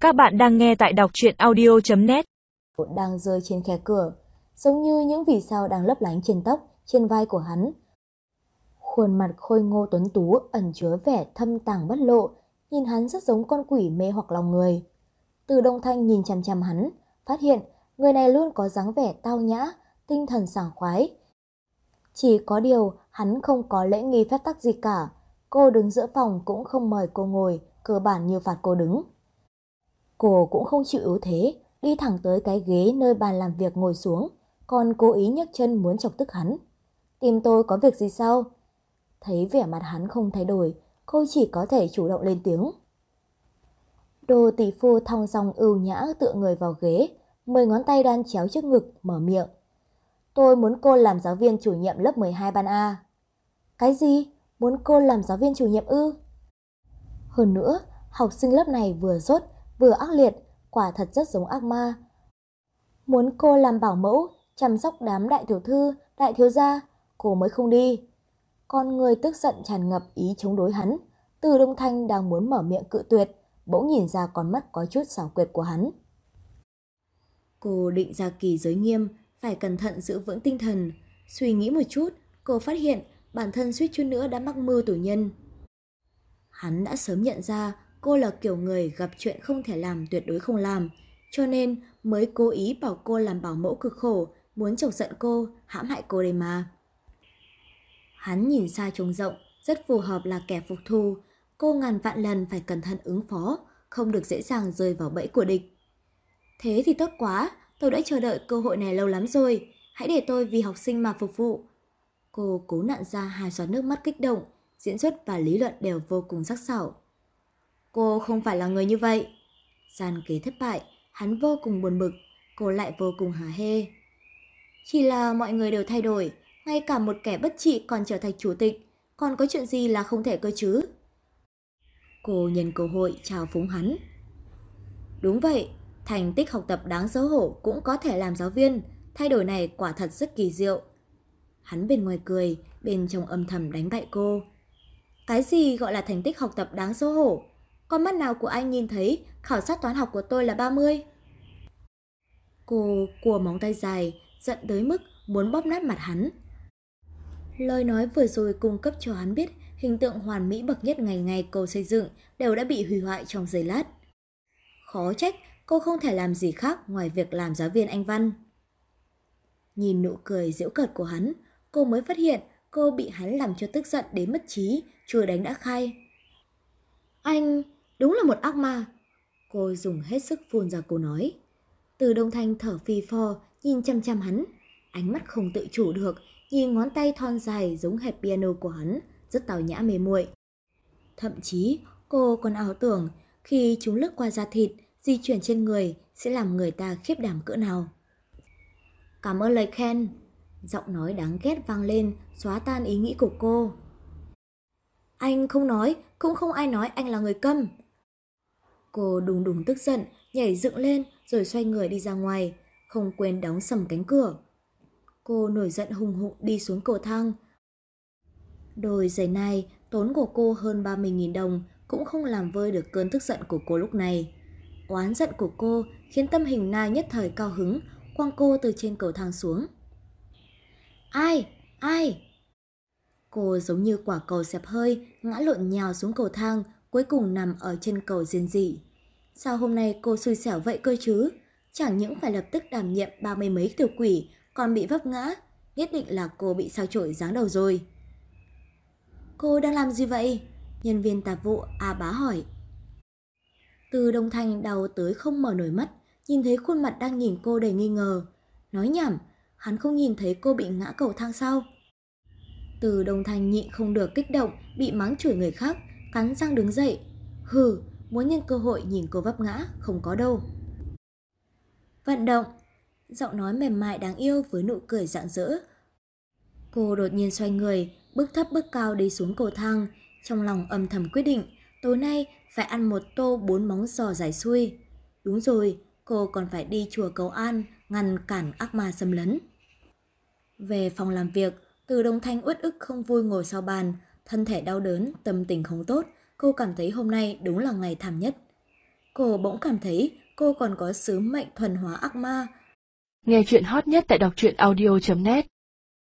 Các bạn đang nghe tại đọc truyện audio.net. Đang rơi trên khe cửa, giống như những vì sao đang lấp lánh trên tóc, trên vai của hắn. Khuôn mặt khôi ngô tuấn tú ẩn chứa vẻ thâm tàng bất lộ, nhìn hắn rất giống con quỷ mê hoặc lòng người. Từ Đông Thanh nhìn chằm chằm hắn, phát hiện người này luôn có dáng vẻ tao nhã, tinh thần sảng khoái. Chỉ có điều hắn không có lễ nghi phép tắc gì cả, cô đứng giữa phòng cũng không mời cô ngồi, cơ bản như phạt cô đứng. Cô cũng không chịu yếu thế, đi thẳng tới cái ghế nơi bàn làm việc ngồi xuống, còn cố ý nhấc chân muốn chọc tức hắn. Tìm tôi có việc gì sao? Thấy vẻ mặt hắn không thay đổi, cô chỉ có thể chủ động lên tiếng. Đồ tỷ phu thong dong ưu nhã tựa người vào ghế, 10 ngón tay đan chéo trước ngực, mở miệng. Tôi muốn cô làm giáo viên chủ nhiệm lớp 12 ban A. Cái gì? Muốn cô làm giáo viên chủ nhiệm ư? Hơn nữa, học sinh lớp này vừa dốt, vừa ác liệt, quả thật rất giống ác ma. Muốn cô làm bảo mẫu, chăm sóc đám đại tiểu thư, đại thiếu gia, cô mới không đi. Con người tức giận tràn ngập ý chống đối hắn. Từ Đông Thanh đang muốn mở miệng cự tuyệt, bỗng nhìn ra con mắt có chút xảo quyệt của hắn. Cô định ra kỳ giới nghiêm, phải cẩn thận giữ vững tinh thần. Suy nghĩ một chút, cô phát hiện bản thân suýt chút nữa đã mắc mưu tù nhân. Hắn đã sớm nhận ra cô là kiểu người gặp chuyện không thể làm tuyệt đối không làm, cho nên mới cố ý bảo cô làm bảo mẫu cực khổ, muốn chọc giận cô, hãm hại cô đây mà. Hắn nhìn xa trông rộng, rất phù hợp là kẻ phục thù, cô ngàn vạn lần phải cẩn thận ứng phó, không được dễ dàng rơi vào bẫy của địch. Thế thì tốt quá, tôi đã chờ đợi cơ hội này lâu lắm rồi, hãy để tôi vì học sinh mà phục vụ. Cô cố nặn ra 2 giọt nước mắt kích động, diễn xuất và lý luận đều vô cùng sắc sảo. Cô không phải là người như vậy. Gian kế thất bại, hắn vô cùng buồn bực, cô lại vô cùng hả hê. Chỉ là mọi người đều thay đổi, ngay cả một kẻ bất trị còn trở thành chủ tịch, còn có chuyện gì là không thể cơ chứ? Cô nhân cơ hội chào phúng hắn. Đúng vậy, thành tích học tập đáng xấu hổ cũng có thể làm giáo viên, thay đổi này quả thật rất kỳ diệu. Hắn bên ngoài cười, bên trong âm thầm đánh bại cô. Cái gì gọi là thành tích học tập đáng xấu hổ? Con mắt nào của anh nhìn thấy khảo sát toán học của tôi là 30? Cô cùa móng tay dài, giận tới mức muốn bóp nát mặt hắn. Lời nói vừa rồi cung cấp cho hắn biết hình tượng hoàn mỹ bậc nhất ngày ngày cô xây dựng đều đã bị hủy hoại trong giây lát. Khó trách cô không thể làm gì khác ngoài việc làm giáo viên Anh văn. Nhìn nụ cười giễu cợt của hắn, cô mới phát hiện cô bị hắn làm cho tức giận đến mất trí, chưa đánh đã khai. Anh đúng là một ác ma. Cô dùng hết sức phun ra câu nói. Từ Đông Thanh thở phì phò, nhìn chăm chăm hắn. Ánh mắt không tự chủ được, nhìn ngón tay thon dài giống hệt piano của hắn, rất tào nhã mê muội. Thậm chí, cô còn ảo tưởng khi chúng lướt qua da thịt, di chuyển trên người sẽ làm người ta khiếp đảm cỡ nào. Cảm ơn lời khen. Giọng nói đáng ghét vang lên, xóa tan ý nghĩ của cô. Anh không nói, cũng không ai nói anh là người câm. Cô đùng đùng tức giận, nhảy dựng lên rồi xoay người đi ra ngoài, không quên đóng sầm cánh cửa. Cô nổi giận hùng hục đi xuống cầu thang. Đôi giày này tốn của cô hơn 30.000 đồng cũng không làm vơi được cơn tức giận của cô lúc này. Oán giận của cô khiến tâm hình Nai nhất thời cao hứng, quăng cô từ trên cầu thang xuống. Ai? Ai? Cô giống như quả cầu xẹp hơi, ngã lộn nhào xuống cầu thang, cuối cùng nằm ở chân cầu rên rỉ. Sao hôm nay cô xui xẻo vậy cơ chứ? Chẳng những phải lập tức đảm nhiệm 30 mấy tiểu quỷ, còn bị vấp ngã. Nhất định là cô bị sao chổi giáng đầu rồi. Cô đang làm gì vậy? Nhân viên tạp vụ A Bá hỏi. Từ Đông Thanh đau tới không mở nổi mắt, nhìn thấy khuôn mặt đang nhìn cô đầy nghi ngờ. Nói nhảm, hắn không nhìn thấy cô bị ngã cầu thang sao? Từ Đông Thanh nhịn không được kích động, bị mắng chửi người khác, cắn răng đứng dậy. Hừ, muốn nhân cơ hội nhìn cô vấp ngã, không có đâu. Vận động. Giọng nói mềm mại đáng yêu với nụ cười rạng rỡ. Cô đột nhiên xoay người, bước thấp bước cao đi xuống cầu thang, trong lòng âm thầm quyết định, tối nay phải ăn một tô 4 móng giò giải xuôi. Đúng rồi, cô còn phải đi chùa cầu an, ngăn cản ác ma xâm lấn. Về phòng làm việc, Từ Đông Thanh uất ức không vui ngồi sau bàn, thân thể đau đớn, tâm tình không tốt, cô cảm thấy hôm nay đúng là ngày thảm nhất. cô bỗng cảm thấy cô còn có sứ mệnh thuần hóa ác ma. Nghe chuyện hot nhất tại đọc truyện audio.net